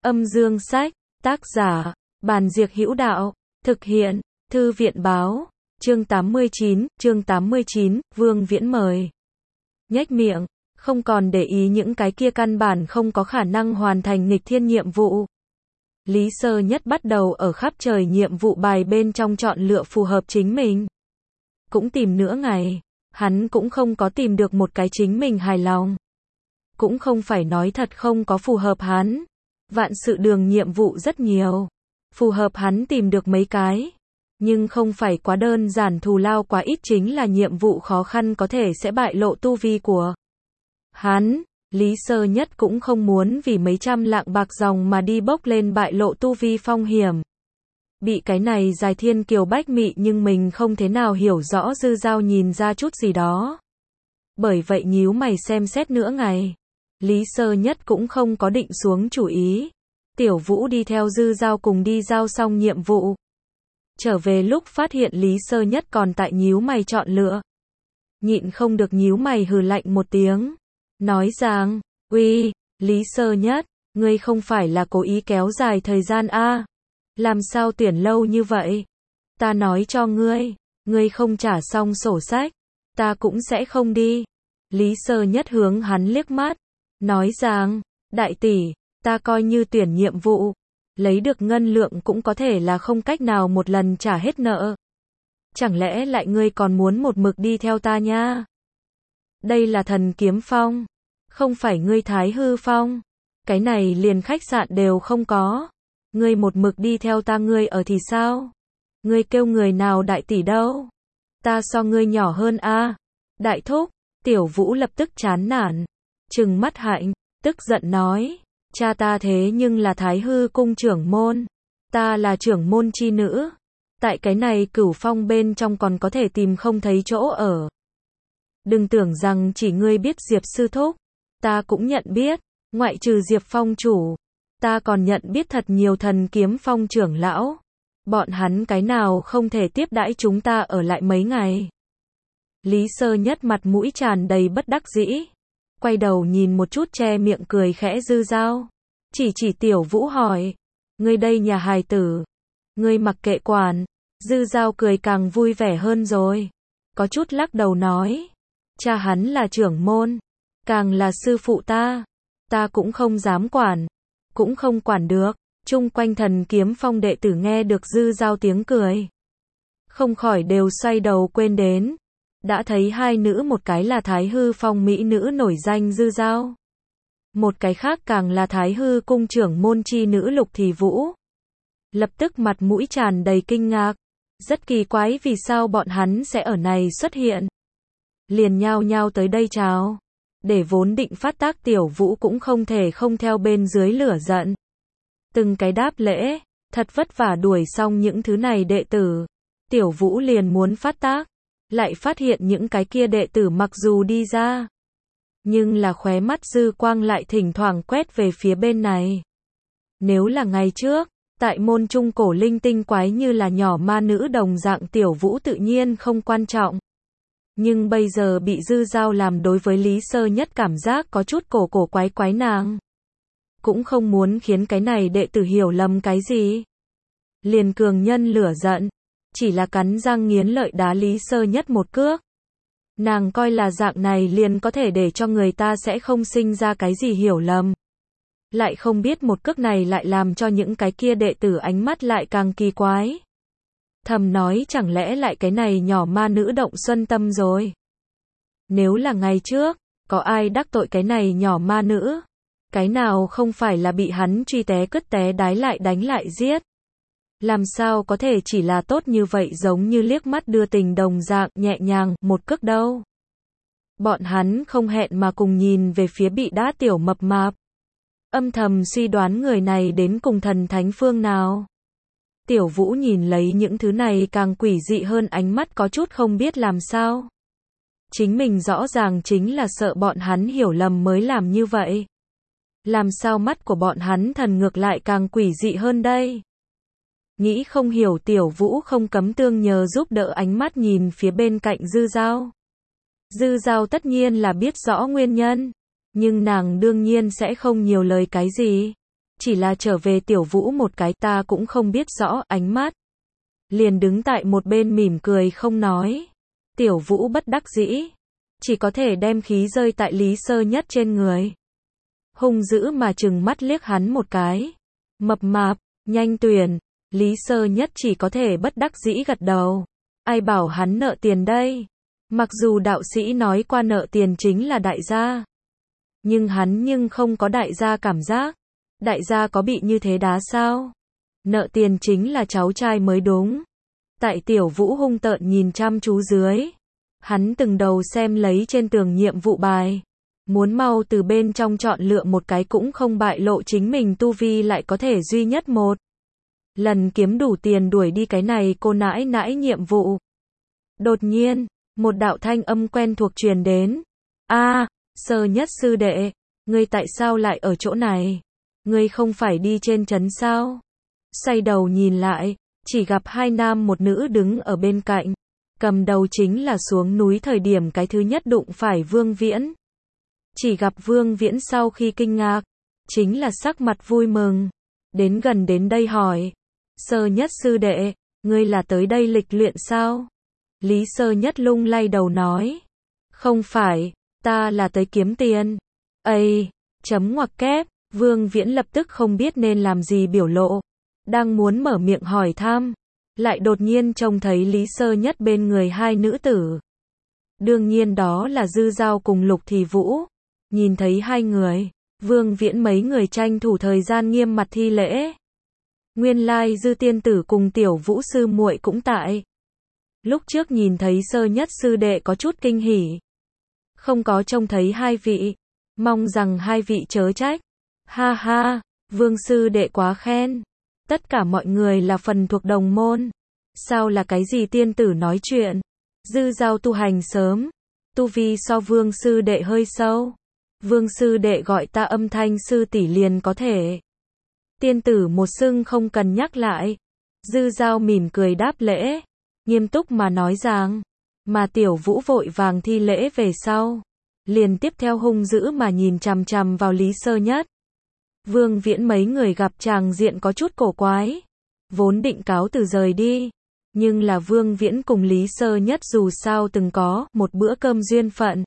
Âm dương sách, tác giả, Bàn Diệc Hữu Đạo, thực hiện, Thư viện báo, chương 89, Vương Viễn mời. Nhếch miệng, không còn để ý những cái kia căn bản không có khả năng hoàn thành nghịch thiên nhiệm vụ. Lý Sơ Nhất bắt đầu ở khắp trời nhiệm vụ bài bên trong chọn lựa phù hợp chính mình. Cũng tìm nửa ngày, hắn cũng không có tìm được một cái chính mình hài lòng. Cũng không phải nói thật không có phù hợp hắn. Vạn sự đường nhiệm vụ rất nhiều. Phù hợp hắn tìm được mấy cái. Nhưng không phải quá đơn giản, thù lao quá ít, chính là nhiệm vụ khó khăn có thể sẽ bại lộ tu vi của hắn. Lý Sơ Nhất cũng không muốn vì mấy trăm lạng bạc dòng mà đi bốc lên bại lộ tu vi phong hiểm. Bị cái này dài thiên kiều bách mị nhưng mình không thế nào hiểu rõ Dư Dao nhìn ra chút gì đó. Bởi vậy nhíu mày xem xét nửa ngày. Lý Sơ Nhất cũng không có định xuống chủ ý. Tiểu Vũ đi theo Dư Dao cùng đi giao xong nhiệm vụ. Trở về lúc phát hiện Lý Sơ Nhất còn tại nhíu mày chọn lựa. Nhịn không được nhíu mày hừ lạnh một tiếng. Nói rằng, uy, Lý Sơ Nhất, ngươi không phải là cố ý kéo dài thời gian a? Làm sao tuyển lâu như vậy? Ta nói cho ngươi không trả xong sổ sách, ta cũng sẽ không đi. Lý Sơ Nhất hướng hắn liếc mắt, nói rằng, đại tỷ, ta coi như tuyển nhiệm vụ, lấy được ngân lượng cũng có thể là không cách nào một lần trả hết nợ. Chẳng lẽ lại ngươi còn muốn một mực đi theo ta nha? Đây là Thần Kiếm Phong, không phải ngươi Thái Hư Phong. Cái này liền khách sạn đều không có. Ngươi một mực đi theo ta, ngươi ở thì sao? Ngươi kêu người nào đại tỷ đâu? Ta so ngươi nhỏ hơn a. Đại thúc, Tiểu Vũ lập tức chán nản, trừng mắt hạnh, tức giận nói, cha ta thế nhưng là Thái Hư cung trưởng môn, ta là trưởng môn chi nữ, tại cái này Cửu Phong bên trong còn có thể tìm không thấy chỗ ở. Đừng tưởng rằng chỉ ngươi biết Diệp sư thúc, ta cũng nhận biết, ngoại trừ Diệp Phong chủ, ta còn nhận biết thật nhiều Thần Kiếm Phong trưởng lão. Bọn hắn cái nào không thể tiếp đãi chúng ta ở lại mấy ngày. Lý Sơ Nhất mặt mũi tràn đầy bất đắc dĩ, quay đầu nhìn một chút che miệng cười khẽ Dư Dao, chỉ Tiểu Vũ hỏi, ngươi đây nhà hài tử, ngươi mặc kệ quản. Dư Dao cười càng vui vẻ hơn rồi, có chút lắc đầu nói, cha hắn là trưởng môn, càng là sư phụ ta cũng không dám quản, cũng không quản được. Chung quanh Thần Kiếm Phong đệ tử nghe được Dư Dao tiếng cười, không khỏi đều xoay đầu quên đến. Đã thấy hai nữ, một cái là Thái Hư Phong mỹ nữ nổi danh Dư Dao, một cái khác càng là Thái Hư cung trưởng môn chi nữ Lục Thì Vũ. Lập tức mặt mũi tràn đầy kinh ngạc, rất kỳ quái vì sao bọn hắn sẽ ở này xuất hiện. Liền nhao nhao tới đây chào, để vốn định phát tác Tiểu Vũ cũng không thể không theo bên dưới lửa giận. Từng cái đáp lễ, thật vất vả đuổi xong những thứ này đệ tử, Tiểu Vũ liền muốn phát tác, lại phát hiện những cái kia đệ tử mặc dù đi ra, nhưng là khóe mắt dư quang lại thỉnh thoảng quét về phía bên này. Nếu là ngày trước, tại môn trung cổ linh tinh quái như là nhỏ ma nữ đồng dạng, Tiểu Vũ tự nhiên không quan trọng. Nhưng bây giờ bị Dư Dao làm đối với Lý Sơ Nhất cảm giác có chút cổ quái nàng. Cũng không muốn khiến cái này đệ tử hiểu lầm cái gì. Liền cường nhân lửa giận, chỉ là cắn răng nghiến lợi đá Lý Sơ Nhất một cước. Nàng coi là dạng này liền có thể để cho người ta sẽ không sinh ra cái gì hiểu lầm. Lại không biết một cước này lại làm cho những cái kia đệ tử ánh mắt lại càng kỳ quái. Thầm nói chẳng lẽ lại cái này nhỏ ma nữ động xuân tâm rồi. Nếu là ngày trước, có ai đắc tội cái này nhỏ ma nữ? Cái nào không phải là bị hắn truy té cứt té đái lại đánh lại giết. Làm sao có thể chỉ là tốt như vậy, giống như liếc mắt đưa tình đồng dạng nhẹ nhàng một cước đâu. Bọn hắn không hẹn mà cùng nhìn về phía bị đá tiểu mập mạp, âm thầm suy đoán người này đến cùng thần thánh phương nào. Tiểu Vũ nhìn lấy những thứ này càng quỷ dị hơn, ánh mắt có chút không biết làm sao. Chính mình rõ ràng chính là sợ bọn hắn hiểu lầm mới làm như vậy. Làm sao mắt của bọn hắn thần ngược lại càng quỷ dị hơn đây? Nghĩ không hiểu, Tiểu Vũ không cấm tương nhờ giúp đỡ ánh mắt nhìn phía bên cạnh Dư Dao. Dư Dao tất nhiên là biết rõ nguyên nhân, nhưng nàng đương nhiên sẽ không nhiều lời cái gì. chỉ là trở về Tiểu Vũ một cái, ta cũng không biết rõ, ánh mắt. Liền đứng tại một bên mỉm cười không nói. Tiểu Vũ bất đắc dĩ, chỉ có thể đem khí rơi tại Lý Sơ Nhất trên người. Hung dữ mà trừng mắt liếc hắn một cái. Mập mạp, nhanh tuyển. Lý Sơ Nhất chỉ có thể bất đắc dĩ gật đầu. Ai bảo hắn nợ tiền đây? Mặc dù đạo sĩ nói qua nợ tiền chính là đại gia, nhưng hắn không có đại gia cảm giác. Đại gia có bị như thế đá sao? Nợ tiền chính là cháu trai mới đúng. Tại Tiểu Vũ hung tợn nhìn chăm chú dưới, hắn từng đầu xem lấy trên tường nhiệm vụ bài, muốn mau từ bên trong chọn lựa một cái cũng không bại lộ chính mình tu vi, lại có thể duy nhất một lần kiếm đủ tiền đuổi đi cái này cô nãi nãi nhiệm vụ. Đột nhiên, một đạo thanh âm quen thuộc truyền đến. A, Sơ Nhất sư đệ, ngươi tại sao lại ở chỗ này? Ngươi không phải đi trên trấn sao? Xoay đầu nhìn lại, chỉ gặp hai nam một nữ đứng ở bên cạnh. Cầm đầu chính là xuống núi thời điểm cái thứ nhất đụng phải Vương Viễn. Chỉ gặp Vương Viễn sau khi kinh ngạc, chính là sắc mặt vui mừng. Đến gần đến đây hỏi, Sơ Nhất sư đệ, ngươi là tới đây lịch luyện sao? Lý Sơ Nhất lung lay đầu nói, không phải, ta là tới kiếm tiền. Ây, chấm ngoặc kép, Vương Viễn lập tức không biết nên làm gì biểu lộ. Đang muốn mở miệng hỏi thăm, lại đột nhiên trông thấy Lý Sơ Nhất bên người hai nữ tử. Đương nhiên đó là Dư Giao cùng Lục Thì Vũ. Nhìn thấy hai người, Vương Viễn mấy người tranh thủ thời gian nghiêm mặt thi lễ. Nguyên lai Dư tiên tử cùng Tiểu Vũ sư muội cũng tại. Lúc trước nhìn thấy Sơ Nhất sư đệ có chút kinh hỉ, không có trông thấy hai vị, mong rằng hai vị chớ trách. Ha ha, Vương sư đệ quá khen. Tất cả mọi người là phần thuộc đồng môn. Sao là cái gì tiên tử nói chuyện? Dư Giao tu hành sớm, tu vi so Vương sư đệ hơi sâu. Vương sư đệ gọi ta âm thanh sư tỷ liền có thể. Tiên tử một xưng không cần nhắc lại. Dư Giao mỉm cười đáp lễ, nghiêm túc mà nói rằng, mà Tiểu Vũ vội vàng thi lễ về sau, liền tiếp theo hung dữ mà nhìn chằm chằm vào Lý Sơ Nhất. Vương Viễn mấy người gặp tràng diện có chút cổ quái, vốn định cáo từ rời đi, nhưng là Vương Viễn cùng Lý Sơ Nhất dù sao từng có một bữa cơm duyên phận.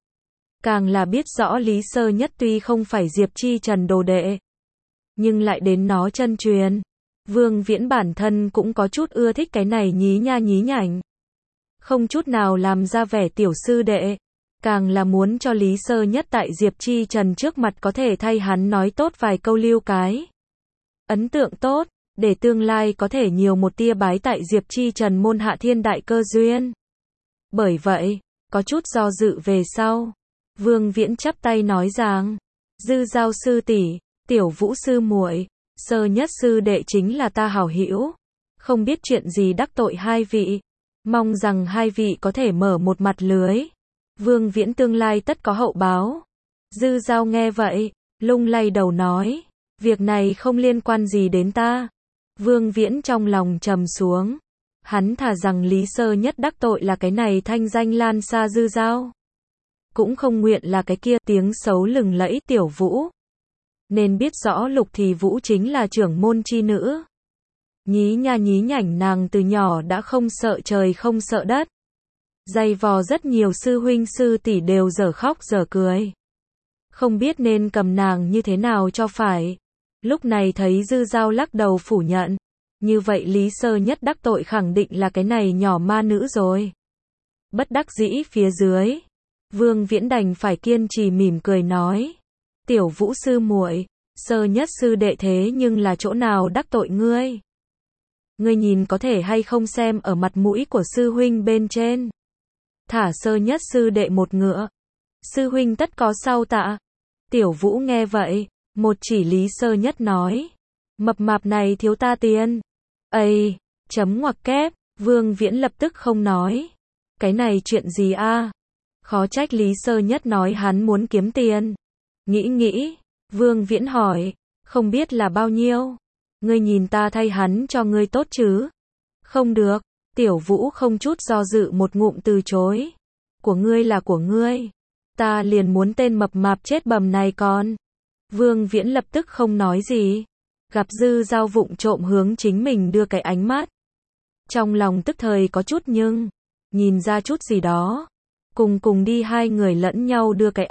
Càng là biết rõ Lý Sơ Nhất tuy không phải Diệp Chi Trần đồ đệ, nhưng lại đến nó chân truyền. Vương Viễn bản thân cũng có chút ưa thích cái này nhí nha nhí nhảnh, không chút nào làm ra vẻ tiểu sư đệ, càng là muốn cho Lý Sơ Nhất tại Diệp Chi Trần trước mặt có thể thay hắn nói tốt vài câu lưu cái ấn tượng tốt, để tương lai có thể nhiều một tia bái tại Diệp Chi Trần môn hạ thiên đại cơ duyên. Bởi vậy, có chút do dự về sau, Vương Viễn chắp tay nói rằng, Dư Giao sư tỷ, Tiểu Vũ sư muội, Sơ Nhất sư đệ chính là ta hảo hữu, không biết chuyện gì đắc tội hai vị, mong rằng hai vị có thể mở một mặt lưới. Vương Viễn tương lai tất có hậu báo. Dư Giao nghe vậy, lung lay đầu nói, việc này không liên quan gì đến ta. Vương Viễn trong lòng trầm xuống, hắn thà rằng Lý Sơ Nhất đắc tội là cái này thanh danh lan xa Dư Giao, cũng không nguyện là cái kia tiếng xấu lừng lẫy Tiểu Vũ. Nên biết rõ Lục Thì Vũ chính là trưởng môn chi nữ. Nhí nha nhí nhảnh nàng từ nhỏ đã không sợ trời không sợ đất. Dày vò rất nhiều sư huynh sư tỷ đều dở khóc dở cười. Không biết nên cầm nàng như thế nào cho phải. Lúc này thấy Dư Giao lắc đầu phủ nhận. Như vậy Lý Sơ Nhất đắc tội khẳng định là cái này nhỏ ma nữ rồi. Bất đắc dĩ phía dưới, Vương Viễn đành phải kiên trì mỉm cười nói. Tiểu Vũ sư muội, Sơ Nhất sư đệ thế nhưng là chỗ nào đắc tội ngươi? Ngươi nhìn có thể hay không xem ở mặt mũi của sư huynh bên trên. Thả Sơ Nhất sư đệ một ngựa. Sư huynh tất có sau tạ. Tiểu Vũ nghe vậy, một chỉ Lý Sơ Nhất nói. Mập mạp này thiếu ta tiền. Ây, chấm ngoặc kép, Vương Viễn lập tức không nói. Cái này chuyện gì a? Khó trách Lý Sơ Nhất nói hắn muốn kiếm tiền. Nghĩ, Vương Viễn hỏi, không biết là bao nhiêu? Ngươi nhìn ta thay hắn cho ngươi tốt chứ? Không được, Tiểu Vũ không chút do dự một ngụm từ chối. Của ngươi là của ngươi. Ta liền muốn tên mập mạp chết bầm này con. Vương Viễn lập tức không nói gì. Gặp Dư Dao vụng trộm hướng chính mình đưa cái ánh mắt. Trong lòng tức thời có chút nhưng, nhìn ra chút gì đó. Cùng đi hai người lẫn nhau đưa cái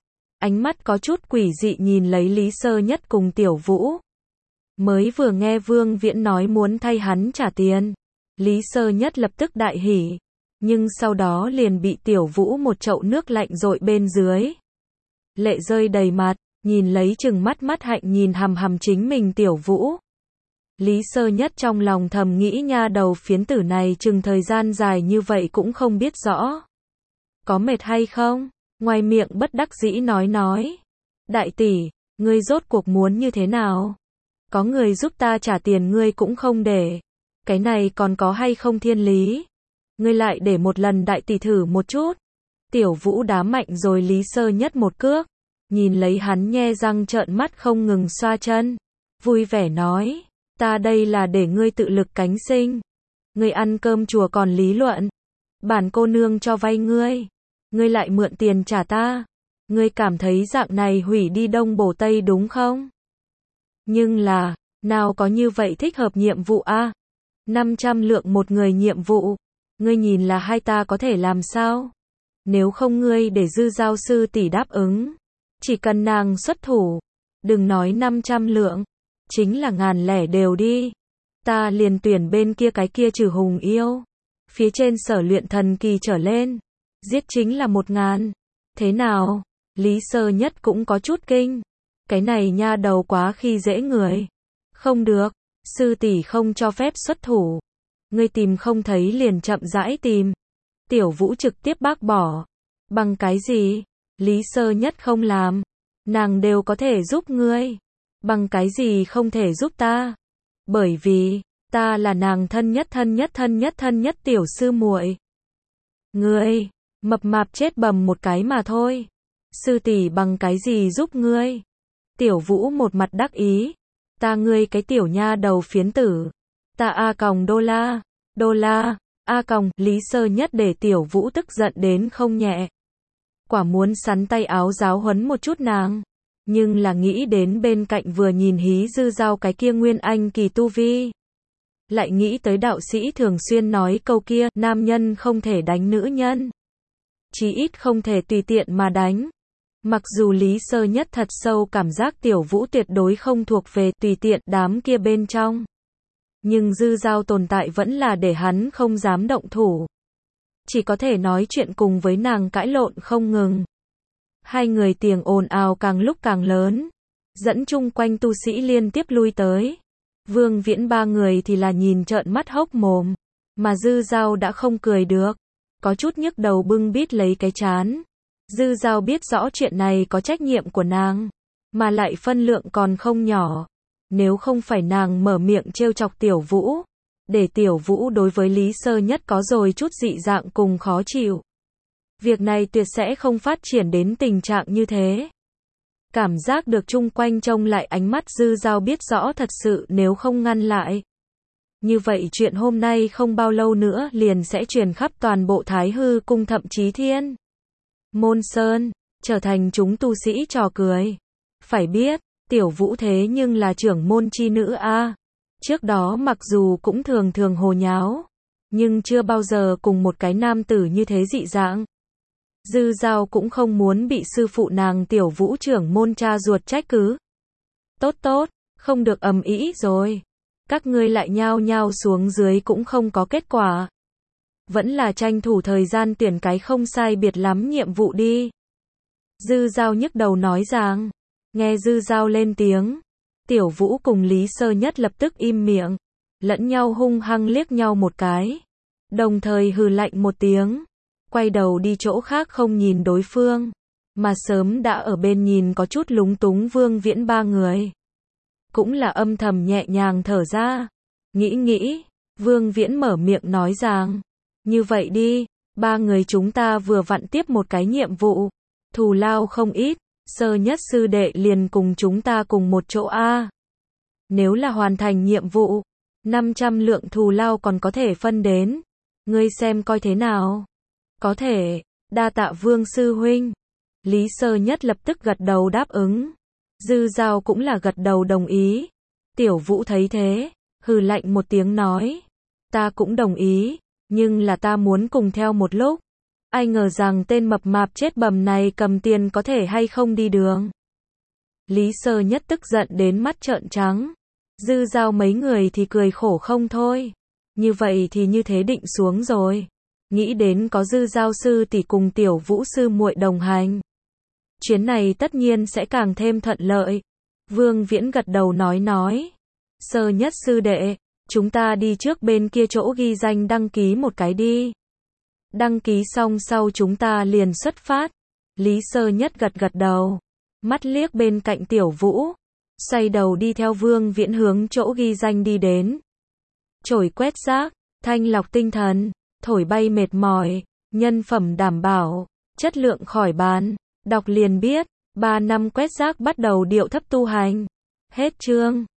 ánh mắt có chút quỷ dị nhìn lấy Lý Sơ Nhất cùng Tiểu Vũ. Mới vừa nghe Vương Viễn nói muốn thay hắn trả tiền, Lý Sơ Nhất lập tức đại hỉ, nhưng sau đó liền bị Tiểu Vũ một chậu nước lạnh dội bên dưới. Lệ rơi đầy mặt, nhìn lấy chừng mắt hạnh nhìn hằm hằm chính mình Tiểu Vũ. Lý Sơ Nhất trong lòng thầm nghĩ nha đầu phiến tử này chừng thời gian dài như vậy cũng không biết rõ. Có mệt hay không? Ngoài miệng bất đắc dĩ nói. Đại tỷ, ngươi rốt cuộc muốn như thế nào? Có người giúp ta trả tiền ngươi cũng không để. Cái này còn có hay không thiên lý? Ngươi lại để một lần đại tỷ thử một chút. Tiểu Vũ đá mạnh rồi Lý Sơ Nhất một cước. Nhìn lấy hắn nhe răng trợn mắt không ngừng xoa chân. Vui vẻ nói, ta đây là để ngươi tự lực cánh sinh. Ngươi ăn cơm chùa còn lý luận. Bản cô nương cho vay ngươi. Ngươi lại mượn tiền trả ta. Ngươi cảm thấy dạng này hủy đi đông bổ tây đúng không? Nhưng là, nào có như vậy thích hợp nhiệm vụ a? 500 lượng một người nhiệm vụ. Ngươi nhìn là hai ta có thể làm sao? Nếu không ngươi để Dư Giao sư tỷ đáp ứng. Chỉ cần nàng xuất thủ. Đừng nói 500 lượng. Chính là ngàn lẻ đều đi. Ta liền tuyển bên kia cái kia trừ hùng yêu. Phía trên sở luyện thần kỳ trở lên. Giết chính là 1000. Thế nào? Lý Sơ Nhất cũng có chút kinh. Cái này nha đầu quá khi dễ người. Không được. Sư tỷ không cho phép xuất thủ. Ngươi tìm không thấy liền chậm rãi tìm. Tiểu Vũ trực tiếp bác bỏ. Bằng cái gì? Lý Sơ Nhất không làm. Nàng đều có thể giúp ngươi. Bằng cái gì không thể giúp ta? Bởi vì, ta là nàng thân nhất tiểu sư muội. Ngươi, mập mạp chết bầm một cái mà thôi. Sư tỷ bằng cái gì giúp ngươi? Tiểu Vũ một mặt đắc ý. Ta ngươi cái tiểu nha đầu phiến tử. Ta đô la, Lý Sơ Nhất để Tiểu Vũ tức giận đến không nhẹ. Quả muốn sắn tay áo giáo huấn một chút nàng. Nhưng là nghĩ đến bên cạnh vừa nhìn hí Dư Giao cái kia nguyên anh kỳ tu vi. Lại nghĩ tới đạo sĩ thường xuyên nói câu kia, nam nhân không thể đánh nữ nhân. Chí ít không thể tùy tiện mà đánh. Mặc dù Lý Sơ Nhất thật sâu cảm giác Tiểu Vũ tuyệt đối không thuộc về tùy tiện đám kia bên trong. Nhưng Dư Giao tồn tại vẫn là để hắn không dám động thủ. Chỉ có thể nói chuyện cùng với nàng cãi lộn không ngừng. Hai người tiếng ồn ào càng lúc càng lớn. Dẫn chung quanh tu sĩ liên tiếp lui tới. Vương Viễn ba người thì là nhìn trợn mắt hốc mồm. Mà Dư Giao đã không cười được. Có chút nhức đầu bưng bít lấy cái trán. Dư Giao biết rõ chuyện này có trách nhiệm của nàng. Mà lại phân lượng còn không nhỏ. Nếu không phải nàng mở miệng trêu chọc Tiểu Vũ. Để Tiểu Vũ đối với Lý Sơ Nhất có rồi chút dị dạng cùng khó chịu. Việc này tuyệt sẽ không phát triển đến tình trạng như thế. Cảm giác được chung quanh trông lại ánh mắt Dư Giao biết rõ thật sự nếu không ngăn lại. Như vậy chuyện hôm nay không bao lâu nữa liền sẽ truyền khắp toàn bộ Thái Hư cung thậm chí Thiên Môn Sơn, trở thành chúng tu sĩ trò cười. Phải biết, Tiểu Vũ thế nhưng là trưởng môn chi nữ a. Trước đó mặc dù cũng thường hồ nháo, nhưng chưa bao giờ cùng một cái nam tử như thế dị dạng. Dư Giao cũng không muốn bị sư phụ nàng Tiểu Vũ trưởng môn cha ruột trách cứ. Tốt, không được ầm ĩ rồi. Các ngươi lại nhao nhao xuống dưới cũng không có kết quả. Vẫn là tranh thủ thời gian tuyển cái không sai biệt lắm nhiệm vụ đi. Dư Giao nhức đầu nói rằng, nghe Dư Giao lên tiếng. Tiểu Vũ cùng Lý Sơ Nhất lập tức im miệng. Lẫn nhau hung hăng liếc nhau một cái. Đồng thời hừ lạnh một tiếng. Quay đầu đi chỗ khác không nhìn đối phương. Mà sớm đã ở bên nhìn có chút lúng túng Vương Viễn ba người. Cũng là âm thầm nhẹ nhàng thở ra. Nghĩ, Vương Viễn mở miệng nói rằng. Như vậy đi, ba người chúng ta vừa vặn tiếp một cái nhiệm vụ. Thù lao không ít, Sơ Nhất sư đệ liền cùng chúng ta cùng một chỗ a. Nếu là hoàn thành nhiệm vụ, 500 lượng thù lao còn có thể phân đến. Ngươi xem coi thế nào. Có thể, đa tạ Vương sư huynh. Lý Sơ Nhất lập tức gật đầu đáp ứng. Dư Giao cũng là gật đầu đồng ý. Tiểu Vũ thấy thế, hừ lạnh một tiếng nói. Ta cũng đồng ý, nhưng là ta muốn cùng theo một lúc. Ai ngờ rằng tên mập mạp chết bầm này cầm tiền có thể hay không đi đường. Lý Sơ Nhất tức giận đến mắt trợn trắng. Dư Giao mấy người thì cười khổ không thôi. Như vậy thì như thế định xuống rồi. Nghĩ đến có Dư Giao sư tỷ cùng Tiểu Vũ sư muội đồng hành. Chuyến này tất nhiên sẽ càng thêm thuận lợi. Vương Viễn gật đầu nói. Sơ Nhất sư đệ, chúng ta đi trước bên kia chỗ ghi danh đăng ký một cái đi. Đăng ký xong sau chúng ta liền xuất phát. Lý Sơ Nhất gật đầu. Mắt liếc bên cạnh Tiểu Vũ. Xoay đầu đi theo Vương Viễn hướng chỗ ghi danh đi đến. Chổi quét rác, thanh lọc tinh thần, thổi bay mệt mỏi, nhân phẩm đảm bảo, chất lượng khỏi bàn. Đọc liền biết, 3 năm quét rác bắt đầu điệu thấp tu hành. Hết chương.